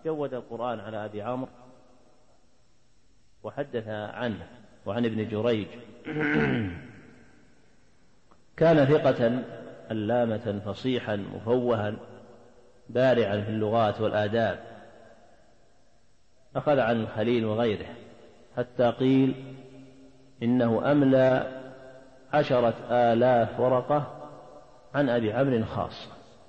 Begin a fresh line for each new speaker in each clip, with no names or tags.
جود القرآن على أبي عمرو وحدث عنه وعن ابن جريج. كان ثقة علامة فصيحا مفوها بارعا في اللغات والآداب، أخذ عن الخليل وغيره، حتى قيل إنه أملى 10,000 ورقة عن أبي عمرو خاصة.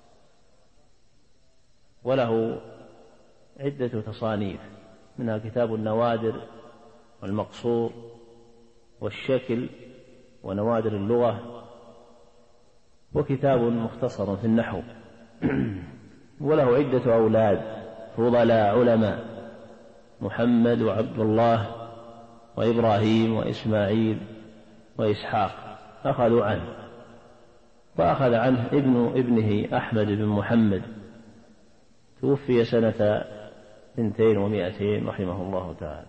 وله عدة تصانيف، منها كتاب النوادر والمقصور والشكل ونوادر اللغة، وكتاب مختصر في النحو. وله عدة أولاد فضلاء علماء، محمد وعبد الله وإبراهيم وإسماعيل وإسحاق أخذوا عنه، وأخذ عنه ابنه أحمد بن محمد، توفي سنة 200 رحمه الله تعالى.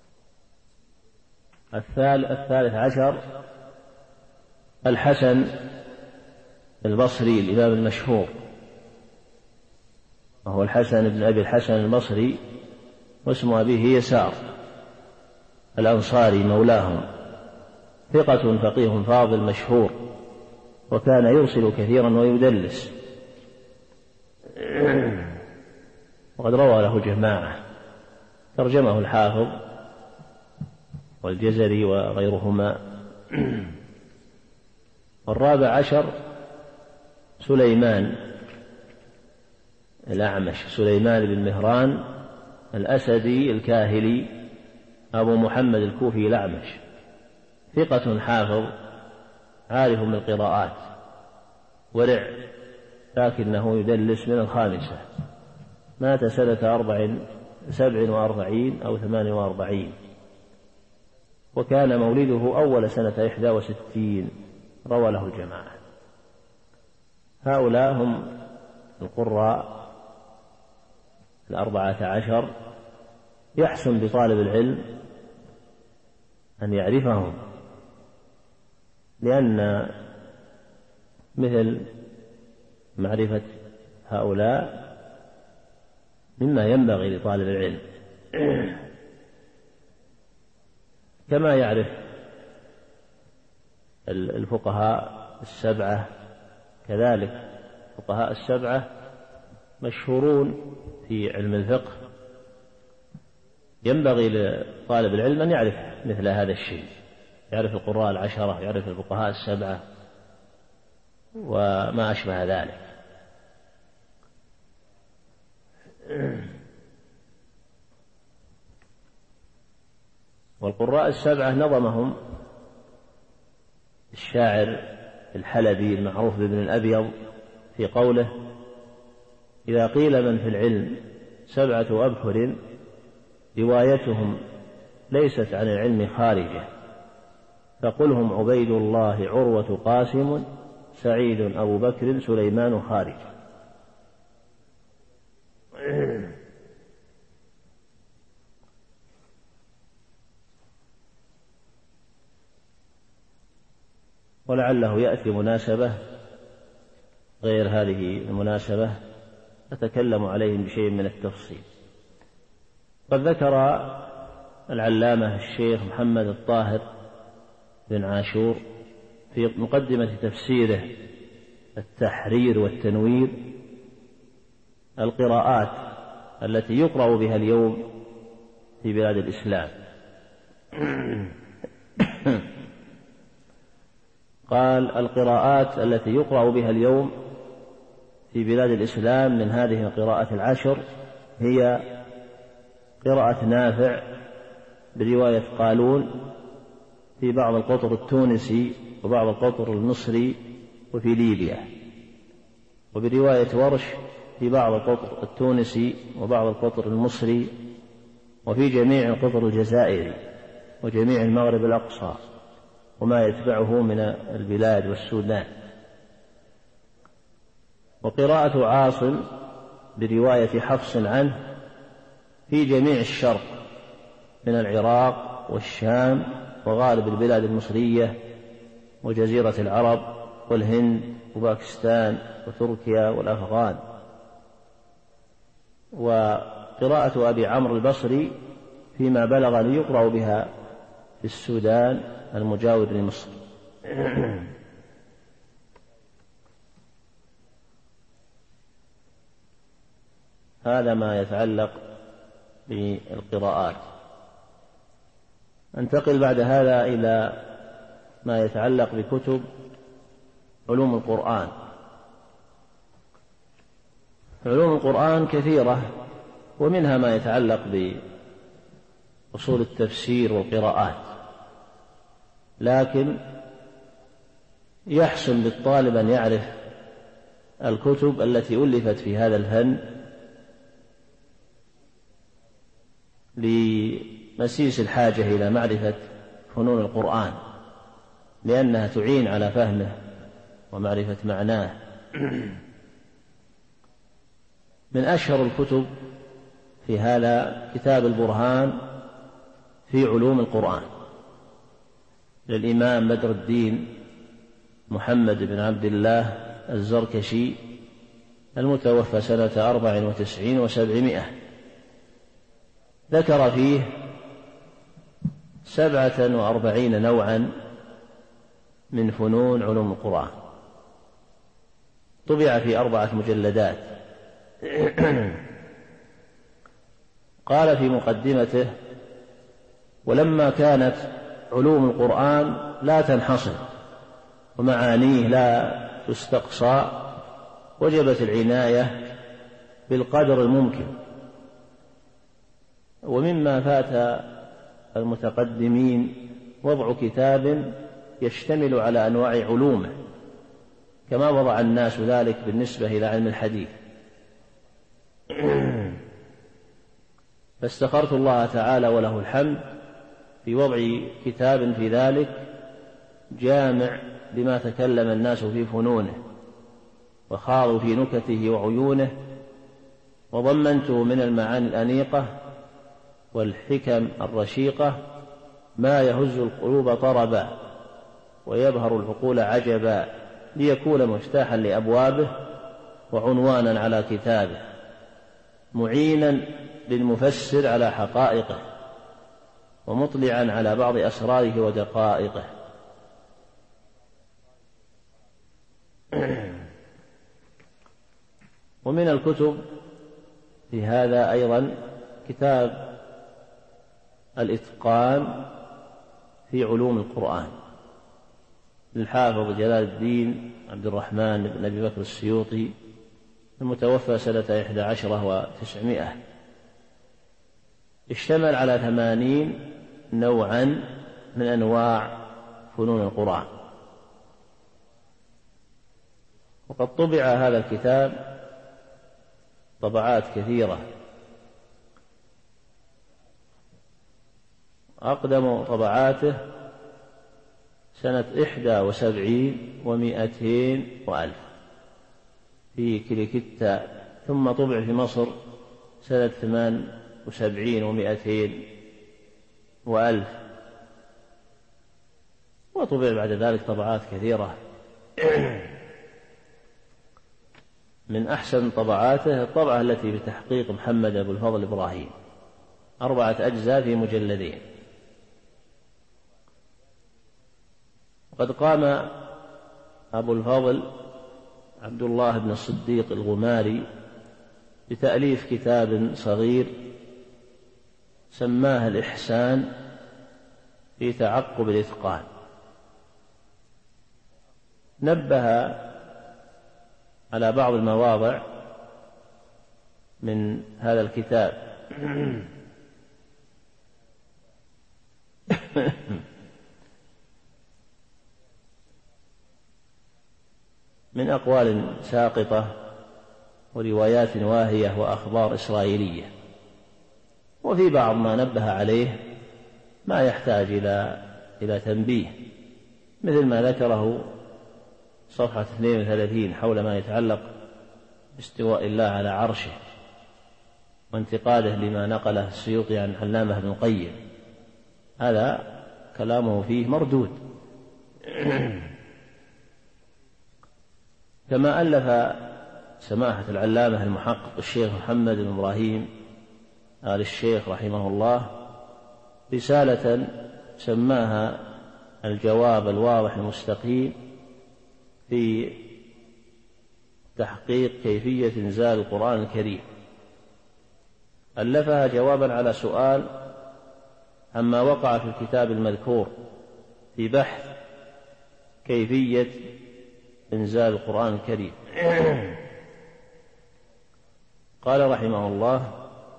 13 الحسن البصري الإمام المشهور، وهو الحسن بن أبي الحسن البصري، واسم أبيه يسار الأنصاري مولاهم، ثقة فقيه فاضل مشهور، وكان يرسل كثيرا ويدلس، وقد روى له جماعة، ترجمه الحافظ والجزري وغيرهما. 14 سليمان الأعمش، سليمان بن مهران الأسدي الكاهلي أبو محمد الكوفي الأعمش، ثقة حافظ عارف بالقراءات ورع، لكنه يدلس من 5، مات سنة 47 أو 48، وكان مولده أول سنة 61، روى له الجماعة. هؤلاء هم القراء 14. يحسن بطالب العلم أن يعرفهم، لأن مثل معرفة هؤلاء مما ينبغي لطالب العلم، كما يعرف الفقهاء 7 كذلك. الفقهاء 7 مشهورون في علم الفقه، ينبغي لطالب العلم أن يعرف مثل هذا الشيء، يعرف القراء 10، يعرف الفقهاء 7 وما أشبه ذلك. والقراء 7 نظمهم الشاعر الحلبي المعروف بابن الأبيض في قوله: إذا قيل من في العلم 7 أبحر روايتهم ليست عن العلم خارجة، فقلهم عبيد الله عروة قاسم سعيد أبو بكر سليمان خارج. ولعله يأتي مناسبة غير هذه المناسبة أتكلم عليهم بشيء من التفصيل. قد ذكر العلامة الشيخ محمد الطاهر بن عاشور في مقدمة تفسيره التحرير والتنوير القراءات التي يقرأ بها اليوم في بلاد الإسلام. قال: القراءات التي يقرأ بها اليوم في بلاد الإسلام من هذه القراءات 10 هي قراءة نافع برواية قالون في بعض القطر التونسي وبعض القطر المصري وفي ليبيا، وبرواية ورش في بعض القطر التونسي وبعض القطر المصري، وفي جميع القطر الجزائري وجميع المغرب الأقصى وما يتبعه من البلاد والسودان. وقراءة عاصم برواية حفص عنه في جميع الشرق من العراق والشام وغالب البلاد المصرية وجزيرة العرب والهند وباكستان وتركيا والأفغان. قراءة أبي عمرو البصري فيما بلغني يقرأ بها في السودان المجاور لمصر. هذا ما يتعلق بالقراءات. ننتقل بعد هذا إلى ما يتعلق بكتب علوم القرآن. علوم القرآن كثيرة، ومنها ما يتعلق بأصول التفسير والقراءات، لكن يحسن للطالب أن يعرف الكتب التي ألفت في هذا الفن لمسيس الحاجة إلى معرفة فنون القرآن، لأنها تعين على فهمه ومعرفة معناه. من أشهر الكتب في هذا كتاب البرهان في علوم القرآن للإمام بدر الدين محمد بن عبد الله الزركشي المتوفى سنة 94 و700. ذكر فيه 47 نوعا من فنون علوم القرآن، طبع في 4 مجلدات. قال في مقدمته: ولما كانت علوم القرآن لا تنحصر ومعانيه لا تستقصى، وجبت العناية بالقدر الممكن. ومما فات المتقدمين وضع كتاب يشتمل على أنواع علومه، كما وضع الناس ذلك بالنسبة إلى علم الحديث. فاستخرت الله تعالى وله الحمد في وضع كتاب في ذلك جامع لما تكلم الناس في فنونه وخاضوا في نكته وعيونه، وضمنته من المعاني الأنيقة والحكم الرشيقة ما يهز القلوب طربا ويبهر العقول عجبا، ليكون مفتاحا لأبوابه وعنوانا على كتابه، معينا للمفسر على حقائقه ومطلعا على بعض أسراره ودقائقه. ومن الكتب في هذا أيضا كتاب الإتقان في علوم القرآن للحافظ جلال الدين عبد الرحمن بن أبي بكر السيوطي المتوفى سنة 11 و900. اشتمل على 80 نوعا من أنواع فنون القرآن. وقد طبع هذا الكتاب طبعات كثيرة، أقدم طبعاته سنة 71 و200 وألف في كليكتا، ثم طبع في مصر سنة 78 و200 وألف، وطبع بعد ذلك طبعات كثيرة. من أحسن طبعاته الطبعة التي بتحقيق محمد أبو الفضل إبراهيم، 4 أجزاء في مجلدين. وقد قام أبو الفضل عبد الله بن الصديق الغماري بتأليف كتاب صغير سماه الإحسان في تعقب الإتقان. نبه على بعض المواضع من هذا الكتاب من أقوال ساقطة وروايات واهية وأخبار إسرائيلية. وفي بعض ما نبه عليه ما يحتاج إلى تنبيه، مثل ما ذكره صفحة 32 حول ما يتعلق باستواء الله على عرشه وانتقاده لما نقله السيوطي عن علامة ابن القيم، هذا كلامه فيه مردود. كما ألف سماحة العلامة المحقق الشيخ محمد بن إبراهيم آل الشيخ رحمه الله رسالة سماها الجواب الواضح المستقيم في تحقيق كيفية إنزال القرآن الكريم. ألفها جوابا على سؤال عما وقع في الكتاب المذكور في بحث كيفية إنزال القرآن الكريم. قال رحمه الله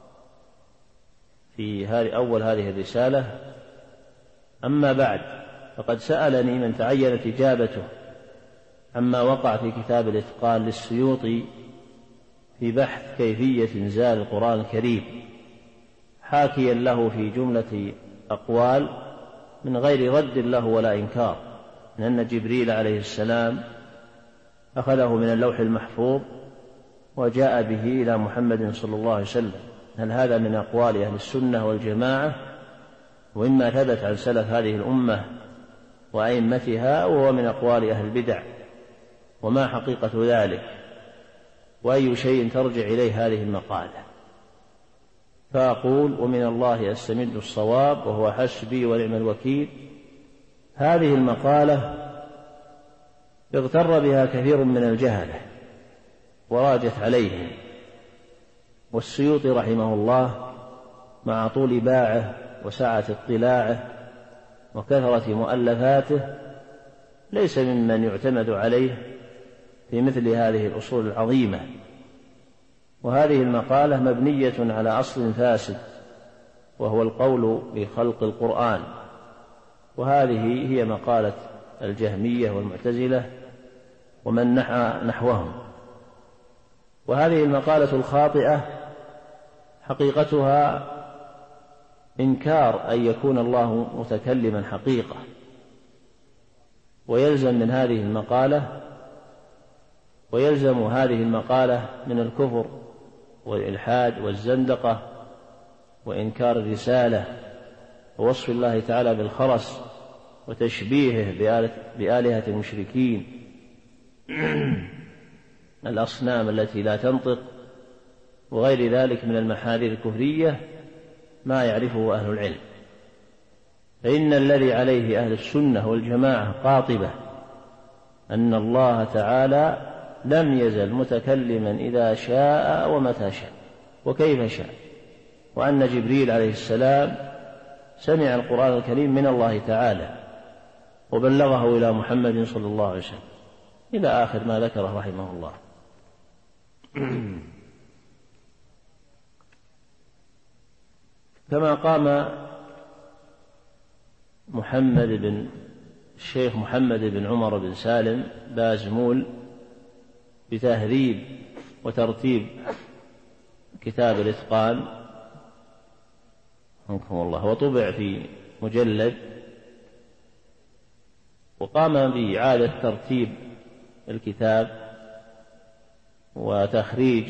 في أول هذه الرسالة: أما بعد، فقد سألني من تعينت إجابته عما وقع في كتاب الإتقان للسيوطي في بحث كيفية إنزال القرآن الكريم، حاكيا له في جملة أقوال من غير رد له ولا إنكار من أن جبريل عليه السلام أخذه من اللوح المحفوظ وجاء به إلى محمد صلى الله عليه وسلم. هل هذا من أقوال أهل السنة والجماعة وإما ثبت عن سلف هذه الأمة وأئمتها، وهو من أقوال أهل البدع؟ وما حقيقة ذلك؟ وأي شيء ترجع إليه هذه المقالة؟ فأقول: ومن الله أستمد الصواب وهو حسبي ونعم الوكيل. هذه المقالة اغتر بها كثير من الجهلة وراجت عليهم، والسيوطي رحمه الله مع طول باعه وسعة اطلاعه وكثرة مؤلفاته ليس ممن يعتمد عليه في مثل هذه الأصول العظيمة. وهذه المقالة مبنية على أصل فاسد، وهو القول بخلق القرآن، وهذه هي مقالة الجهمية والمعتزلة ومن نحوهم. وهذه المقالة الخاطئة حقيقتها إنكار أن يكون الله متكلما حقيقة، ويلزم هذه المقالة من الكفر والإلحاد والزندقة وإنكار الرسالة ووصف الله تعالى بالخرس وتشبيهه بآلهة المشركين الأصنام التي لا تنطق وغير ذلك من المحاذير الكفرية ما يعرفه أهل العلم. فإن الذي عليه أهل السنة والجماعة قاطبة أن الله تعالى لم يزل متكلما إذا شاء ومتى شاء وكيف شاء، وأن جبريل عليه السلام سمع القرآن الكريم من الله تعالى وبلغه إلى محمد صلى الله عليه وسلم، إلى آخر ما ذكره رحمه الله. كما قام الشيخ محمد بن عمر بن سالم بازمول بتهذيب وترتيب كتاب الإتقان رحمه الله، وطبع في مجلد، وقام بإعادة ترتيب الكتاب وتخريج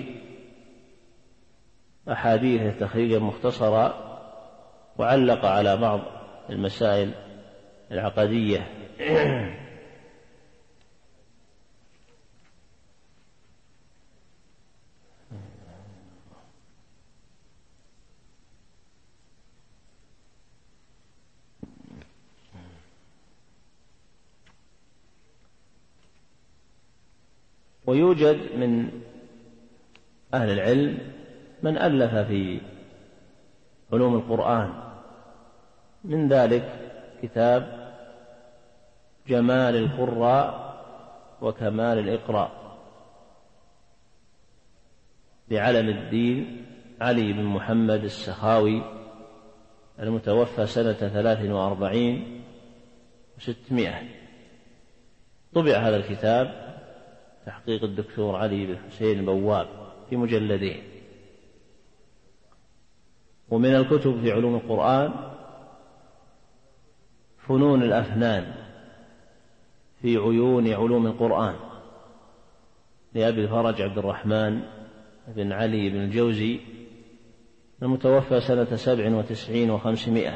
أحاديث تخريجا مختصرا، وعلق على بعض المسائل العقدية. ويوجد من أهل العلم من ألف في علوم القرآن، من ذلك كتاب جمال القراء وكمال الإقراء لعلم الدين علي بن محمد السخاوي المتوفى سنة 43 و600. طبع هذا الكتاب تحقيق الدكتور علي بن حسين البواب في مجلدين. ومن الكتب في علوم القرآن فنون الأفنان في عيون علوم القرآن لأبي الفرج عبد الرحمن بن علي بن الجوزي المتوفى سنة 97 و500،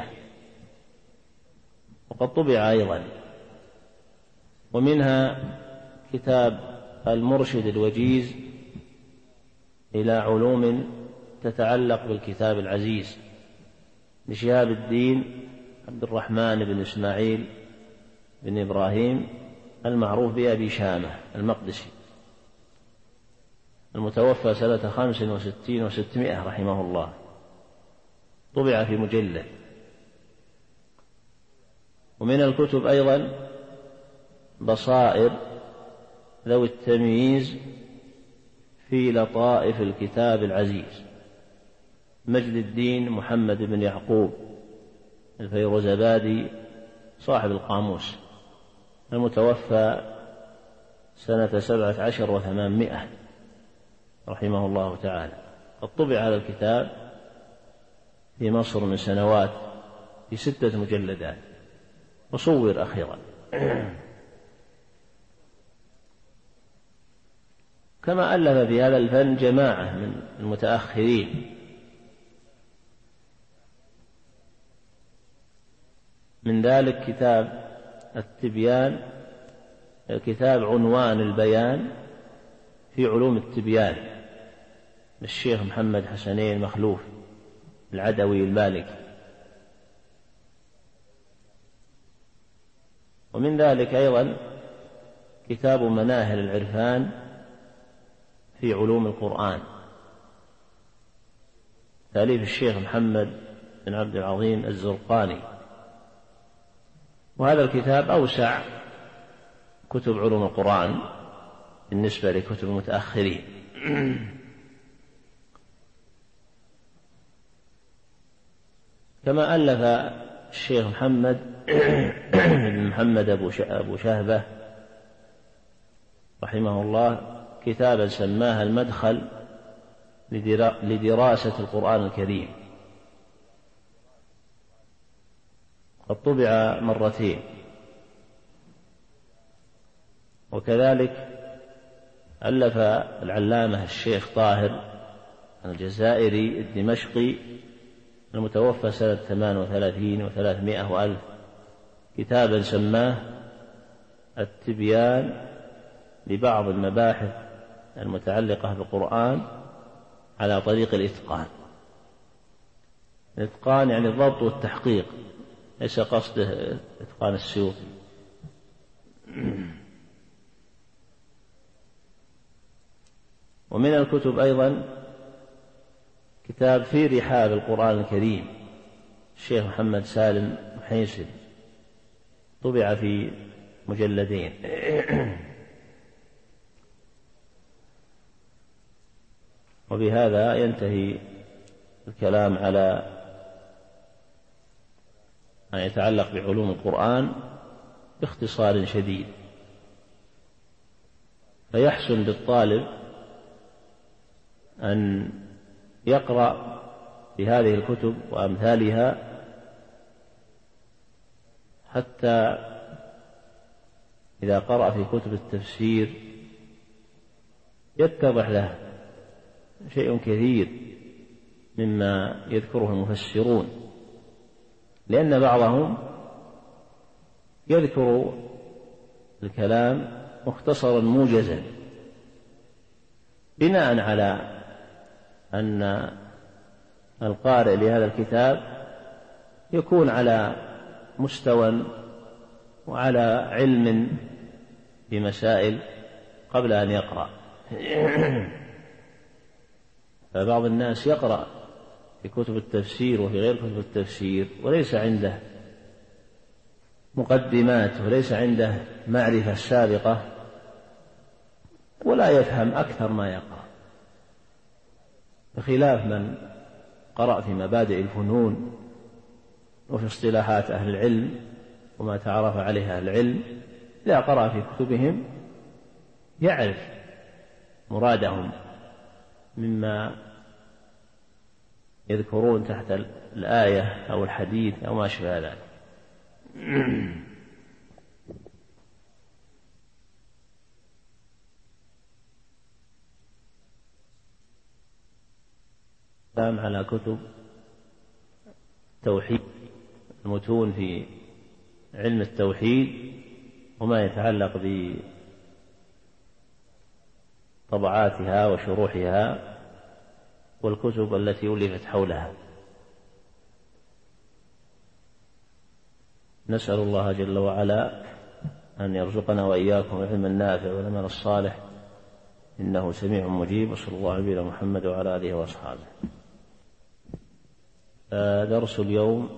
وقد طبع أيضا. ومنها كتاب المرشد الوجيز إلى علوم تتعلق بالكتاب العزيز لشهاب الدين عبد الرحمن بن إسماعيل بن إبراهيم المعروف بأبي شامة المقدسي، المتوفى سنة 65 و600 رحمه الله، طبع في مجلد. ومن الكتب أيضا بصائر ذوي التمييز في لطائف الكتاب العزيز، مجد الدين محمد بن يعقوب الفيروزبادي صاحب القاموس، المتوفى سنة 17 و800 رحمه الله تعالى. قد طبع هذا الكتاب في مصر من سنوات في 6 مجلدات وصور أخيرا. كما ألف في هذا الفن جماعة من المتأخرين، من ذلك كتاب التبيان، كتاب عنوان البيان في علوم التبيان للشيخ محمد حسنين مخلوف العدوي المالكي. ومن ذلك أيضا كتاب مناهل العرفان في علوم القرآن، تأليف الشيخ محمد بن عبد العظيم الزرقاني. وهذا الكتاب أوسع كتب علوم القرآن بالنسبة لكتب المتأخرين. كما ألف الشيخ محمد بن محمد أبو شهبة رحمه الله كتابا سماها المدخل لدراسة القرآن الكريم، قد طبع مرتين. وكذلك ألف العلامة الشيخ طاهر الجزائري الدمشقي المتوفى سنة 38 و300 وألف كتابا سماه التبيان لبعض المباحث المتعلقة بالقرآن على طريق الإتقان. الإتقان يعني الضبط والتحقيق، ليس قصده إتقان السيوطي. ومن الكتب أيضا كتاب في رحاب القرآن الكريم الشيخ محمد سالم محيسن، طبع في مجلدين. وبهذا ينتهي الكلام على ما يتعلق بعلوم القرآن باختصار شديد، فيحسن بالطالب أن يقرأ في هذه الكتب وأمثالها حتى إذا قرأ في كتب التفسير يتضح له شيء كثير مما يذكره المفسرون، لأن بعضهم يذكر الكلام مختصرا موجزا بناء على أن القارئ لهذا الكتاب يكون على مستوى وعلى علم بمسائل قبل أن يقرأ. فبعض الناس يقرأ في كتب التفسير وفي غير كتب التفسير وليس عنده مقدمات وليس عنده معرفة سابقة ولا يفهم أكثر ما يقرأ، بخلاف من قرأ في مبادئ الفنون وفي اصطلاحات أهل العلم وما تعرف عليه أهل العلم. إذا قرأ في كتبهم يعرف مرادهم مما يذكرون تحت الآية أو الحديث أو ما أشبه ذلك. الكلام على كتب التوحيد، المتون في علم التوحيد وما يتعلق بطبعاتها وشروحها والكتب التي ألفت حولها. نسأل الله جل وعلا أن يرزقنا وإياكم العلم النافع والعمل الصالح، إنه سميع مجيب. وصلى الله على نبينا محمد وعلى آله وأصحابه. درس اليوم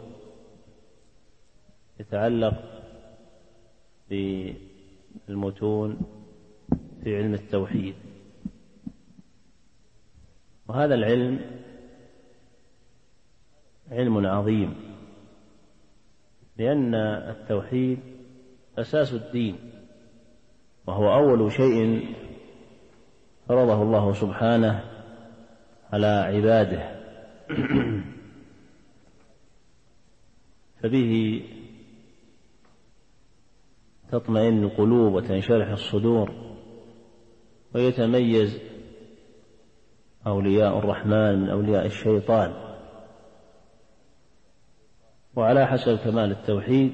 يتعلق بالمتون في علم التوحيد. وهذا العلم علم عظيم، لأن التوحيد أساس الدين، وهو أول شيء فرضه الله سبحانه على عباده، فبه تطمئن القلوب وتنشرح الصدور، ويتميز أولياء الرحمن من أولياء الشيطان. وعلى حسب كمال التوحيد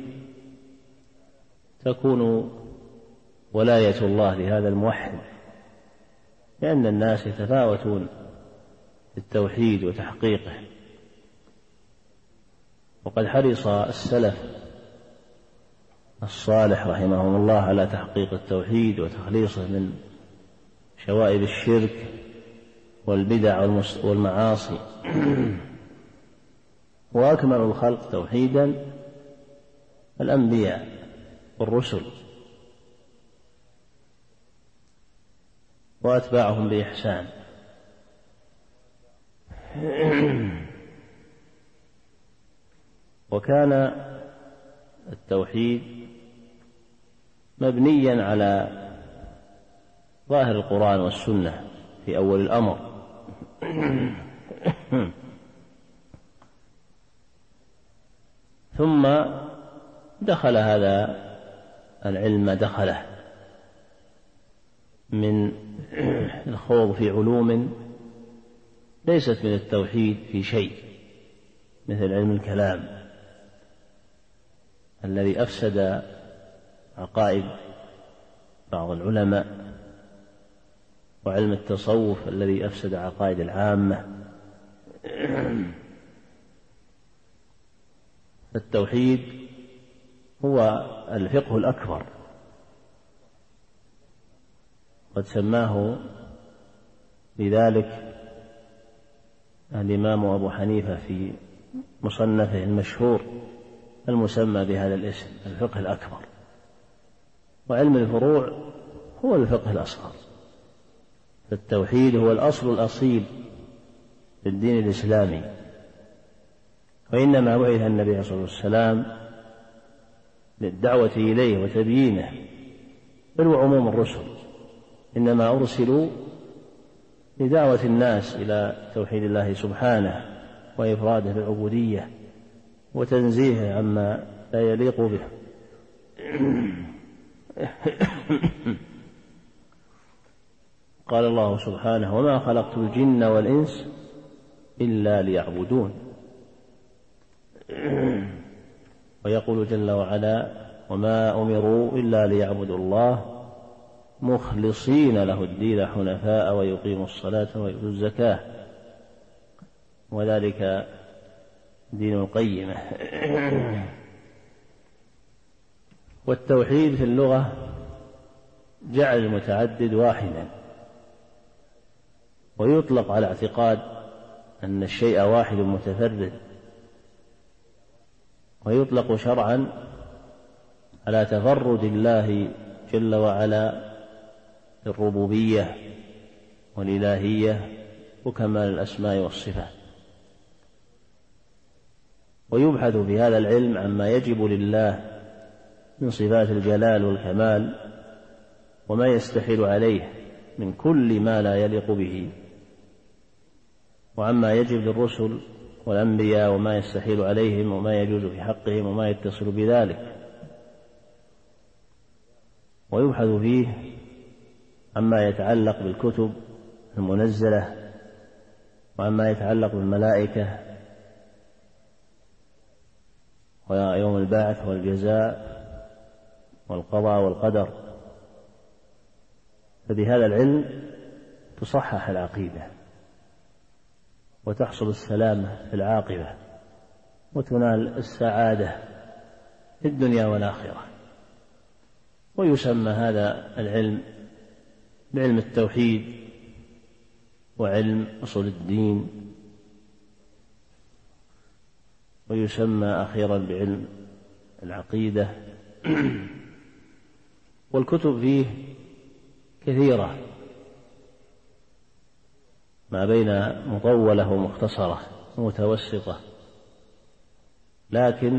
تكون ولاية الله لهذا الموحد، لأن الناس يتفاوتون في التوحيد وتحقيقه. وقد حرص السلف الصالح رحمهم الله على تحقيق التوحيد وتخليصه من شوائب الشرك والبدع والمعاصي. وأكمل الخلق توحيدا الأنبياء والرسل وأتباعهم بإحسان. وكان التوحيد مبنيا على ظاهر القرآن والسنة في أول الأمر، ثم دخل هذا العلم دخله من الخوض في علوم ليست من التوحيد في شيء، مثل علم الكلام الذي أفسد عقائد بعض العلماء، وعلم التصوف الذي أفسد عقائد العامة. التوحيد هو الفقه الأكبر، قد سماه لذلك الإمام أبو حنيفة في مصنفه المشهور المسمى بهذا الاسم، الفقه الأكبر. وعلم الفروع هو الفقه الأصغر، فالتوحيد هو الأصل الأصيل في الدين الإسلامي. وإنما بعث النبي صلى الله عليه وسلم للدعوة إليه وتبيينه، بل وعموم الرسل إنما أرسلوا لدعوة الناس إلى توحيد الله سبحانه وإفراده بالعبودية وتنزيهه عما لا يليق به. قال الله سبحانه: وما خلقت الجن والإنس إلا ليعبدون. ويقول جل وعلا: وما أمروا إلا ليعبدوا الله مخلصين له الدين حنفاء ويقيموا الصلاة ويؤتوا الزكاة وذلك دين القيمة. والتوحيد في اللغة جعل المتعدد واحدا، ويطلق على اعتقاد أن الشيء واحد متفرد، ويطلق شرعا على تفرد الله جل وعلا الربوبية والإلهية وكمال الأسماء والصفات. ويبحث في هذا العلم عما يجب لله من صفات الجلال والكمال، وما يستحيل عليه من كل ما لا يليق به، وعما يجب للرسل والأنبياء وما يستحيل عليهم وما يجوز في حقهم وما يتصل بذلك. ويبحث فيه عما يتعلق بالكتب المنزلة وعما يتعلق بالملائكة ويوم البعث والجزاء والقضاء والقدر. فبهذا العلم تصحح العقيدة وتحصل السلامة في العاقبة وتنال السعادة في الدنيا والآخرة. ويسمى هذا العلم بعلم التوحيد وعلم أصول الدين، ويسمى أخيرا بعلم العقيدة. والكتب فيه كثيرة ما بين مطولة ومختصرة ومتوسطة، لكن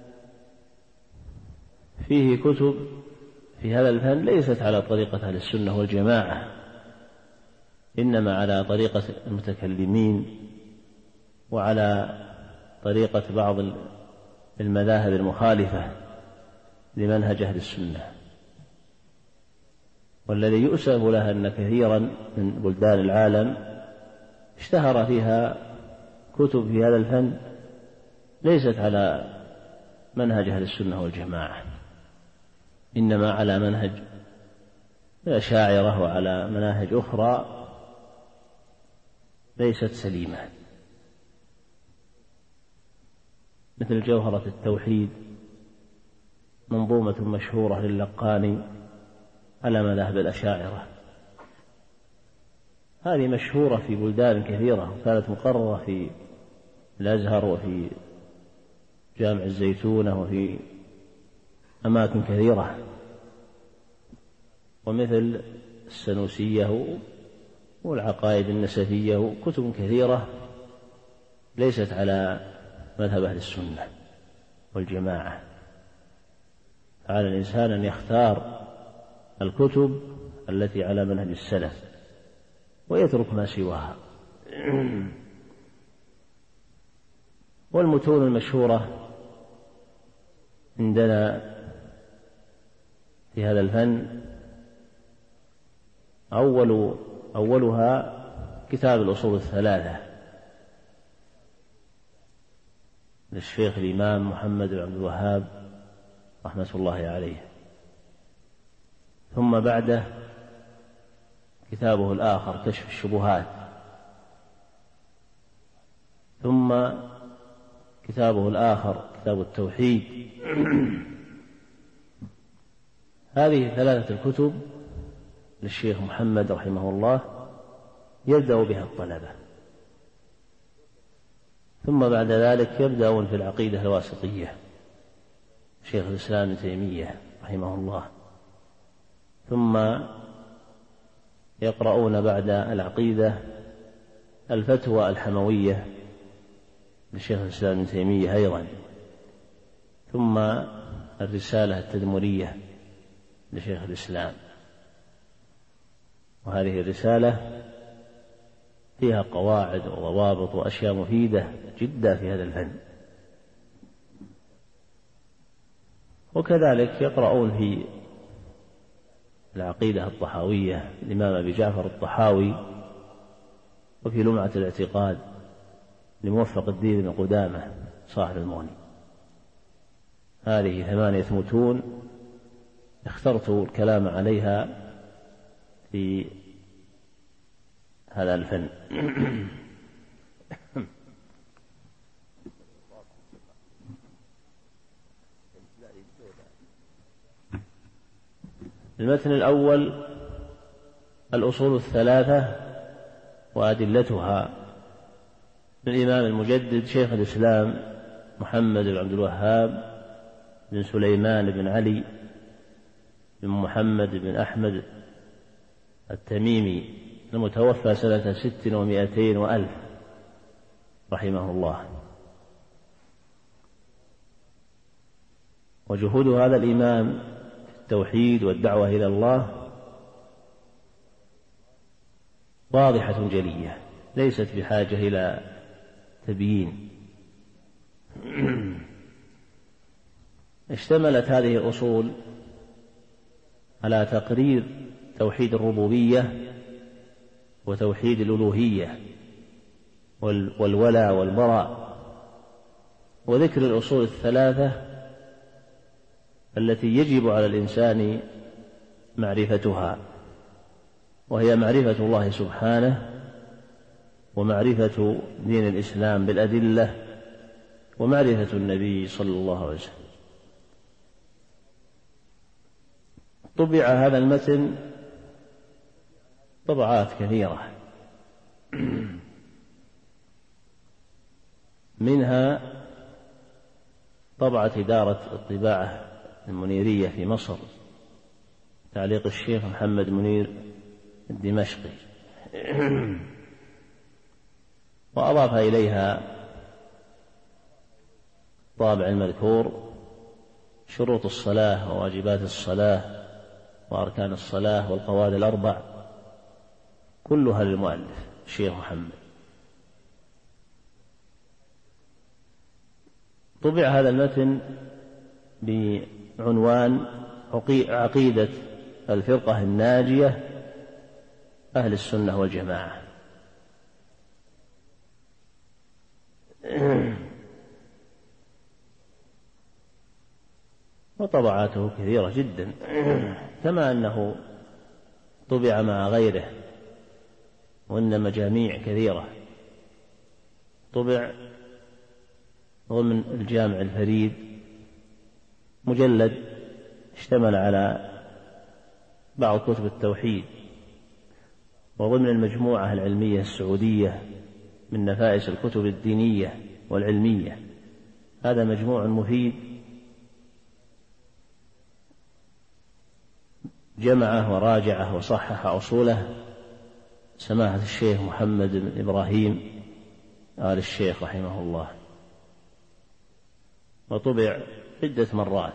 فيه كتب في هذا الفن ليست على طريقة أهل السنة والجماعة، إنما على طريقة المتكلمين وعلى طريقة بعض المذاهب المخالفة لمنهج أهل السنة. والذي يؤسف له أن كثيرا من بلدان العالم اشتهر فيها كتب في هذا الفن ليست على منهج أهل السنة والجماعة، إنما على منهج الأشاعرة وعلى مناهج أخرى ليست سليمة، مثل جوهرة التوحيد، منظومة مشهورة للقاني على مذاهب الأشاعرة. هذه مشهورة في بلدان كثيرة، وكانت مقررة في الأزهر وفي جامع الزيتونة وفي أماكن كثيرة، ومثل السنوسية والعقائد النسفية وكتب كثيرة ليست على مذهب أهل السنة والجماعة. فعلى الإنسان أن يختار الكتب التي على منهج السلف ويترك ما سواها. والمتون المشهورة عندنا في هذا الفن أولها كتاب الأصول الثلاثة للشيخ الإمام محمد بن عبد الوهاب رحمة الله عليه، ثم بعده كتابه الآخر كشف الشبهات، ثم كتابه الآخر كتاب التوحيد. هذه ثلاثة الكتب للشيخ محمد رحمه الله يبدأ بها الطلبة، ثم بعد ذلك يبدأون في العقيدة الواسطية شيخ الإسلام ابن تيمية رحمه الله، ثم يقرؤون بعد العقيدة الفتوى الحموية لشيخ الإسلام ابن تيمية أيضا، ثم الرسالة التدمرية لشيخ الإسلام. وهذه الرسالة فيها قواعد وضوابط وأشياء مفيدة جدا في هذا الفن. وكذلك يقرؤون في العقيدة الطحاوية الإمام أبي جعفر الطحاوي، وفي لمعة الاعتقاد لموفق الدين بن قدامة صاحب المغني. هذه 8 متون اخترت الكلام عليها في هذا الفن. المتن الأول الأصول الثلاثة وأدلتها للإمام المجدد شيخ الإسلام محمد بن عبد الوهاب بن سليمان بن علي بن محمد بن أحمد التميمي المتوفى سنة 600 وألف رحمه الله. وجهود هذا الإمام في التوحيد والدعوة إلى الله واضحة جلية، ليست بحاجة إلى تبيين. اشتملت هذه الأصول على تقرير توحيد الربوبية وتوحيد الألوهية والولاء والبراء، وذكر الأصول الثلاثة التي يجب على الإنسان معرفتها، وهي معرفة الله سبحانه ومعرفة دين الإسلام بالأدلة ومعرفة النبي صلى الله عليه وسلم. طبع هذا المتن طبعات كثيرة، منها طبعة إدارة الطباعة المنيرية في مصر، تعليق الشيخ محمد منير الدمشقي، وأضاف إليها طابع المذكور شروط الصلاة وواجبات الصلاة وأركان الصلاة والقواعد الأربع، كلها للمؤلف الشيخ محمد. طبع هذا المتن بعنوان عقيدة الفرقة الناجية أهل السنة والجماعة. وطبعاته كثيرة جدا، كما أنه طبع مع غيره، وإن مجاميع كثيرة. طبع ضمن الجامع الفريد مجلد اشتمل على بعض كتب التوحيد، وضمن المجموعة العلمية السعودية من نفائس الكتب الدينية والعلمية. هذا مجموع مفيد جمعه وراجعه وصحح أصوله سماحة الشيخ محمد بن إبراهيم آل الشيخ رحمه الله، وطبع عدة مرات.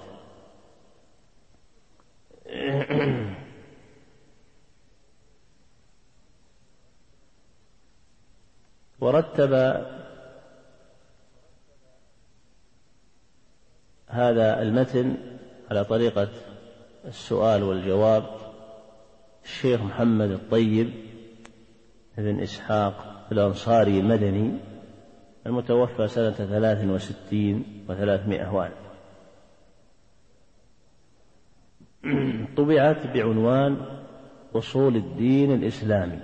ورتب هذا المتن على طريقة السؤال والجواب الشيخ محمد الطيب بن إسحاق الأنصاري المدني المتوفى سنة 63 و300 وألف. طبعت بعنوان أصول الدين الإسلامي.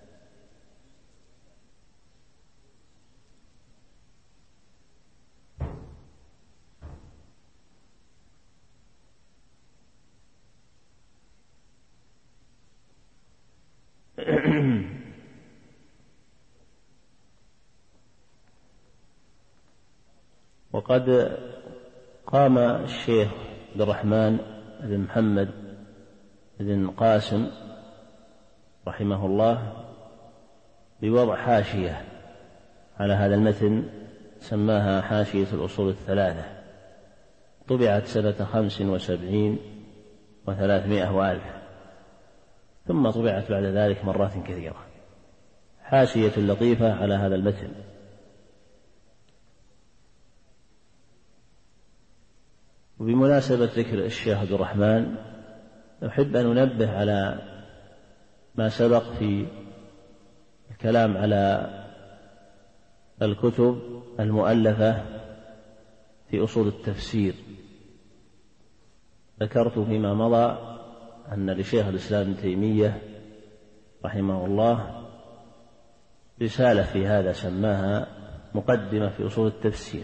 وقد قام الشيخ عبد الرحمن بن محمد بن قاسم رحمه الله بوضع حاشية على هذا المتن سماها حاشية الأصول الثلاثة، طبعت سنة 75 و300 وألف، ثم طبعت بعد ذلك مرات كثيرة. حاشية لطيفة على هذا المتن. وبمناسبة ذكر الشيخ عبد الرحمن أحب أن أنبه على ما سبق في الكلام على الكتب المؤلفة في أصول التفسير. ذكرت فيما مضى أن لشيخ الإسلام ابن تيمية رحمه الله رسالة في هذا سماها مقدمة في أصول التفسير،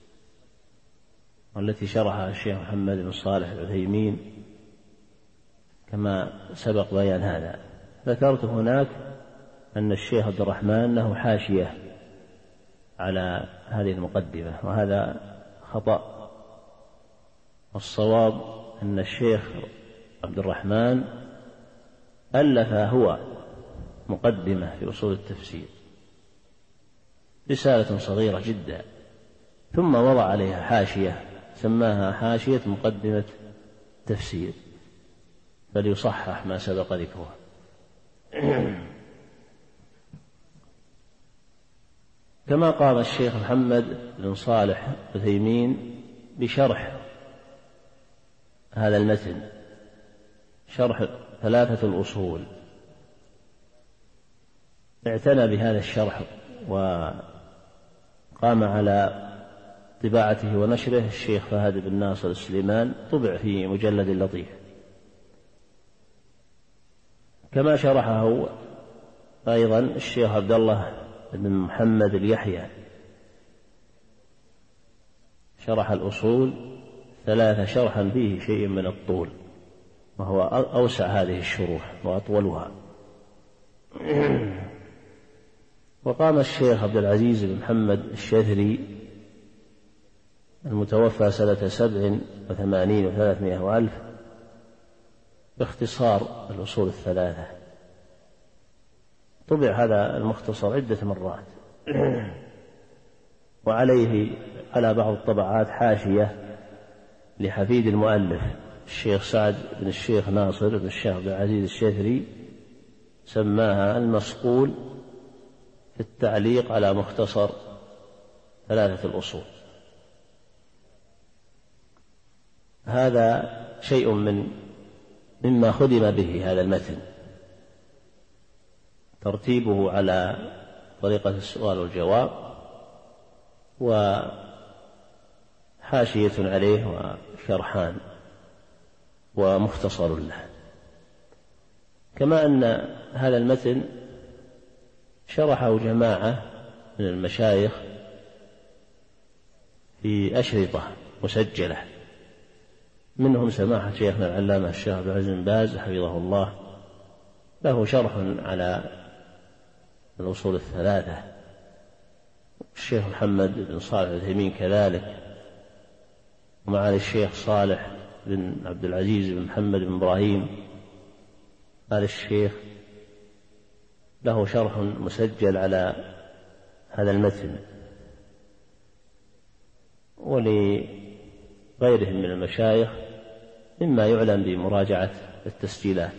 والتي شرحها الشيخ محمد بن صالح العثيمين كما سبق بيان هذا. ذكرت هناك أن الشيخ عبد الرحمن له حاشية على هذه المقدمة، وهذا خطأ. الصواب أن الشيخ عبد الرحمن ألف هو مقدمة في أصول التفسير، رسالة صغيرة جدا، ثم وضع عليها حاشية سماها حاشية مقدمة تفسير، فليصحح ما سبق ذكره. كما قام الشيخ محمد بن صالح العثيمين بشرح هذا المتن، شرح ثلاثة الأصول، اعتنى بهذا الشرح وقام على طباعته ونشره الشيخ فهد بن ناصر السليمان، طبع في مجلد لطيف. كما شرحه أيضا الشيخ عبد الله بن محمد اليحيى شرح الأصول 3 شرحا فيه شيء من الطول، وهو أوسع هذه الشروح وأطولها. وقام الشيخ عبد العزيز بن محمد الشاذلي المتوفى سنة 87 و300 وألف باختصار الأصول 3. طبع هذا المختصر عدة مرات، وعليه على بعض الطبعات حاشية لحفيد المؤلف الشيخ سعد بن الشيخ ناصر بن الشيخ عبد العزيز الشاذلي، سماها المصقول في التعليق على مختصر 3 الأصول. هذا شيء مما خدم به هذا المتن، ترتيبه على طريقة السؤال والجواب، وحاشية عليه وشرحان ومختصر له. كما أن هذا المتن شرحه جماعة من المشايخ في أشرطة مسجلة، منهم سماحة شيخنا العلامة الشيخ عبد العزيز بن باز حفظه الله، له شرح على الأصول 3، الشيخ محمد بن صالح العثيمين كذلك، ومعالي الشيخ صالح بن عبد العزيز بن محمد بن إبراهيم آل الشيخ له شرح مسجل على هذا المتن، ولغيرهم من المشايخ مما يعلم بمراجعة التسجيلات.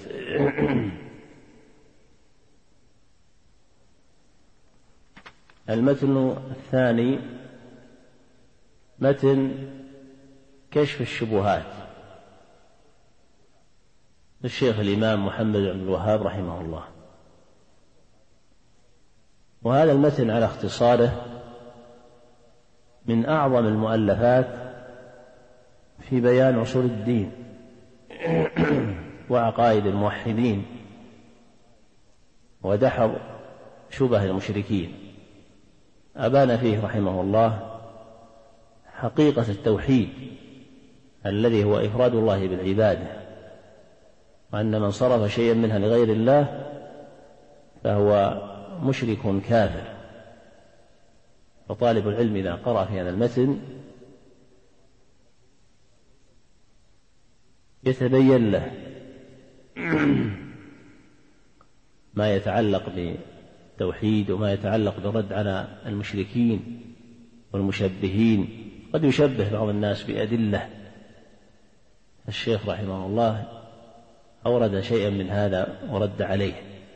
المتن الثاني متن كشف الشبهات للشيخ الإمام محمد بن عبد الوهاب رحمه الله، وهذا المتن على اختصاره من أعظم المؤلفات في بيان أصول الدين وعقائد الموحدين ودحض شبه المشركين. أبان فيه رحمه الله حقيقة التوحيد الذي هو إفراد الله بالعبادة، وأن من صرف شيئا منها لغير الله فهو مشرك كافر. فطالب العلم إذا قرأ في هذا المتن يتبين له ما يتعلق بالتوحيد وما يتعلق بالرد على المشركين والمشبهين. قد يشبه بعض الناس بأدلة، الشيخ رحمه الله أورد شيئا من هذا ورد عليه.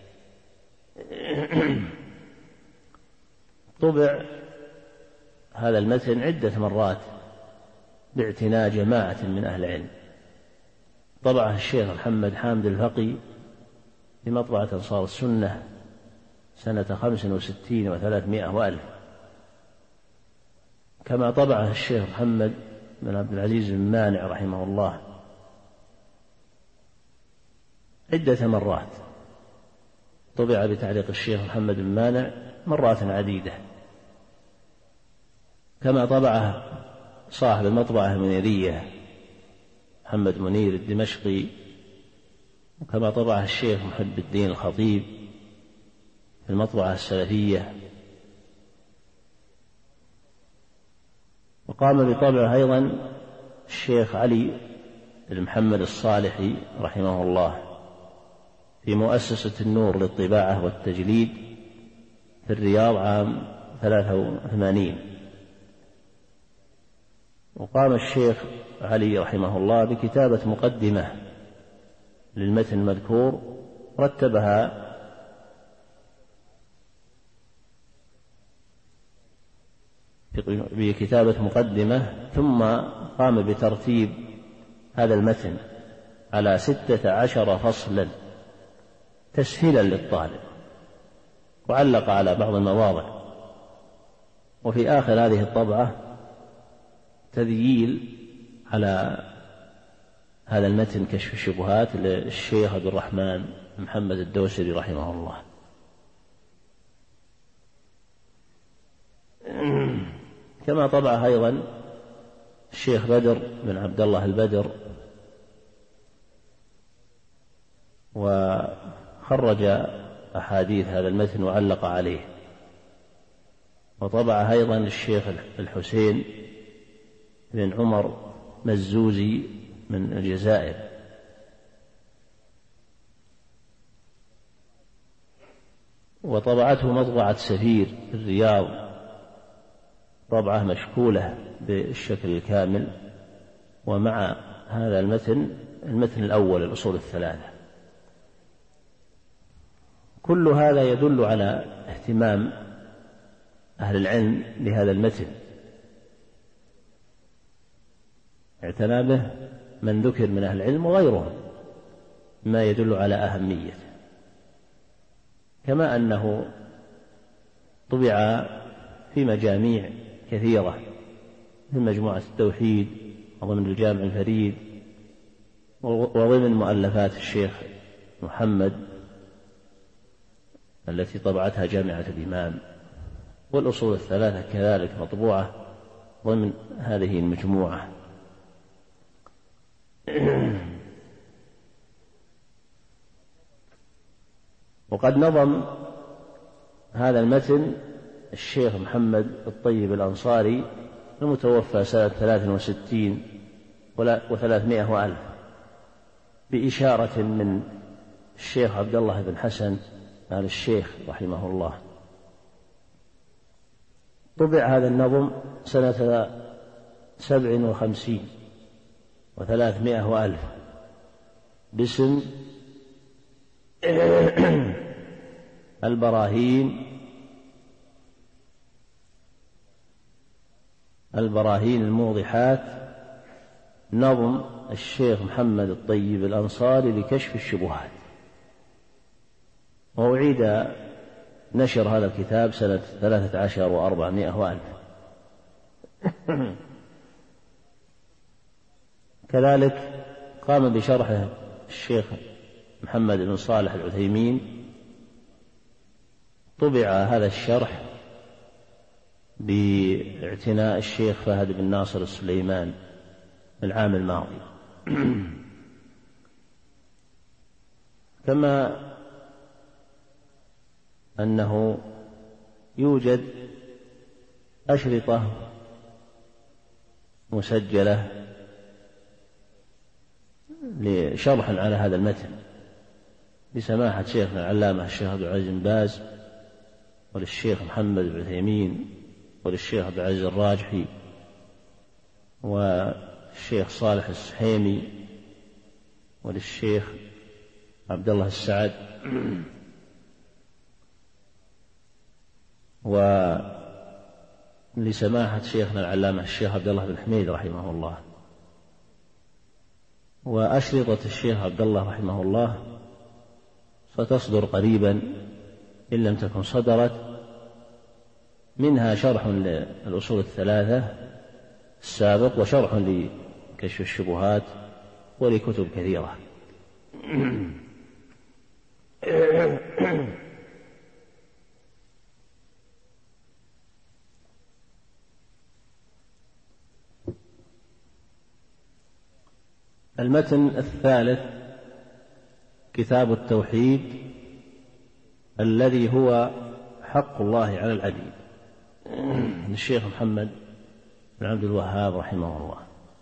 طبع هذا المتن عدة مرات باعتناء جماعة من أهل العلم. طبعه الشيخ محمد حامد الفقي في مطبعة أنصار السنة سنة 65 و300 وألف، كما طبعه الشيخ محمد بن عبد العزيز بن مانع رحمه الله عدة مرات. طبع بتعليق الشيخ محمد بن مانع مرات عديدة، كما طبعه صاحب المطبعة المنيرية محمد منير الدمشقي، وكما طبعه الشيخ محب الدين الخطيب في المطبعة السلفية، وقام بطبعه أيضا الشيخ علي بن محمد الصالحي رحمه الله في مؤسسة النور للطباعة والتجليد في الرياض عام 83. وقام الشيخ علي رحمه الله بكتابة مقدمة للمتن المذكور رتبها بكتابة مقدمة، ثم قام بترتيب هذا المتن على 16 فصلا تسهيلا للطالب، وعلق على بعض المواضع. وفي آخر هذه الطبعة تذييل على هذا المتن كشف الشبهات للشيخ عبد الرحمن محمد الدوسري رحمه الله. كما طبعها أيضا الشيخ بدر بن عبد الله البدر، وخرج أحاديث هذا المتن وعلق عليه. وطبعها أيضا الشيخ الحسين بن عمر مزوزي من الجزائر. وطبعته مطبعة سفير في الرياض، طبعة مشكولة بالشكل الكامل، ومع هذا المتن الأول الأصول الثلاثة. كل هذا يدل على اهتمام أهل العلم بهذا المتن، اعتنى به من ذكر من أهل العلم وغيرهم، ما يدل على أهميته. كما أنه طبع في مجاميع كثيرة من مجموعة التوحيد وضمن الجامع الفريد وضمن مؤلفات الشيخ محمد التي طبعتها جامعة الإمام، والأصول الثلاثة كذلك مطبوعة ضمن هذه المجموعة. وقد نظم هذا المتن الشيخ محمد الطيب الأنصاري المتوفى سنة 63 و300 وألف، بإشارة من الشيخ عبد الله بن حسن آل الشيخ رحمه الله. طبع هذا النظم سنة 57 و300 وألف باسم البراهين الموضحات، نظم الشيخ محمد الطيب الأنصاري لكشف الشبهات. وأعيد نشر هذا الكتاب سنة 13 و400 وألف. كذلك قام بشرحه الشيخ محمد بن صالح العثيمين. طبع هذا الشرح باعتناء الشيخ فهد بن ناصر السليمان العام الماضي. كما أنه يوجد أشرطة مسجلة لشرح على هذا المتن بسماحة شيخنا العلامة الشيخ عبد العزيز بن باز، وللشيخ محمد بن عثيمين، وللشيخ عبد العزيز الراجحي، والشيخ صالح السحيمي، وللشيخ عبد الله السعد، ولسماحة شيخنا العلامة الشيخ عبد الله بن حميد رحمه الله. وأشرطة الشيخ عبد الله رحمه الله ستصدر قريبا إن لم تكن صدرت، منها شرح للأصول الثلاثة السابق، وشرح لكشف الشبهات، ولكتب كثيرة. المتن الثالث كتاب التوحيد الذي هو حق الله على العبيد، للشيخ محمد بن عبد الوهاب رحمه الله.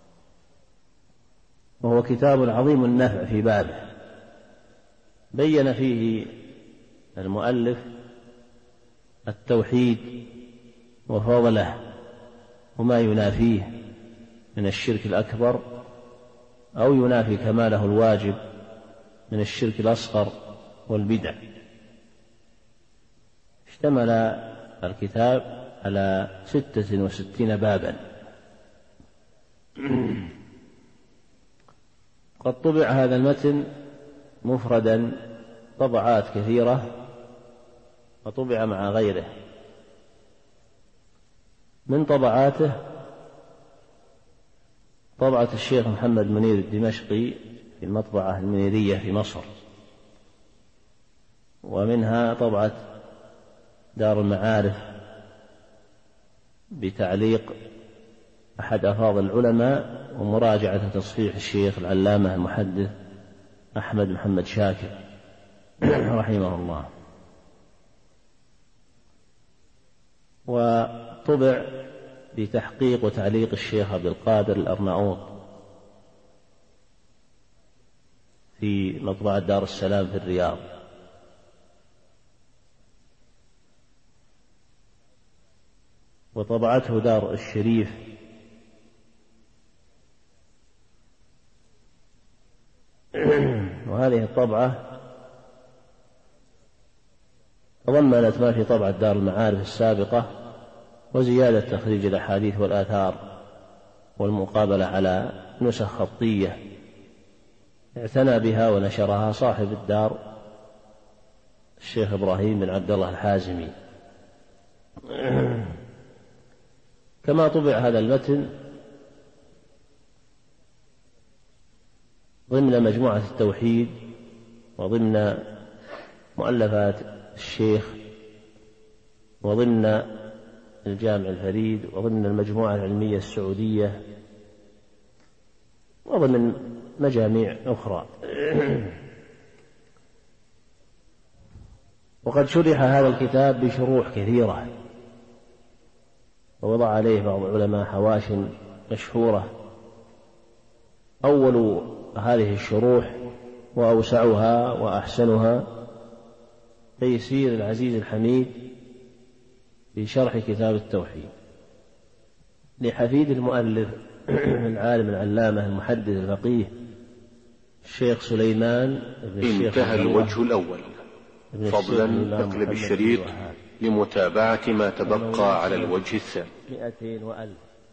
وهو كتاب عظيم النفع في بابه، بين فيه المؤلف التوحيد وفضله وما ينافيه من الشرك الأكبر أو ينافي كماله الواجب من الشرك الأصغر والبدع. اشتمل الكتاب على 66 بابا. قد طبع هذا المتن مفردا طبعات كثيرة، وطبع مع غيره. من طبعاته طبعة الشيخ محمد منير الدمشقي في المطبعة المنيرية في مصر، ومنها طبعة دار المعارف بتعليق أحد أفاضل العلماء ومراجعة تصحيح الشيخ العلامة المحدث أحمد محمد شاكر رحمه الله. وطبع بتحقيق وتعليق الشيخ عبد القادر الأرناؤوط في مطبعة دار السلام في الرياض. وطبعته دار الشريف وهذه الطبعة تضمنت ما في طبعة دار المعارف السابقة وزيادة تخريج الأحاديث والآثار والمقابلة على نسخ خطية اعتنى بها ونشرها صاحب الدار الشيخ إبراهيم بن عبد الله الحازمي. كما طبع هذا المتن ضمن مجموعة التوحيد وضمن مؤلفات الشيخ وضمن الجامع الفريد وضمن المجموعة العلمية السعودية وضمن مجاميع أخرى. وقد شرح هذا الكتاب بشروح كثيرة ووضع عليه بعض العلماء حواش مشهورة. أول هذه الشروح وأوسعها وأحسنها تيسير العزيز الحميد في شرح كتاب التوحيد لحفيد المؤلف العالم العلامة المحدث الفقيه الشيخ سليمان بن الشيخ.
انتهى الوجه الأول. فضلا اقلب الشريط لمتابعة ما تبقى على الوجه الثاني.
200 وألف.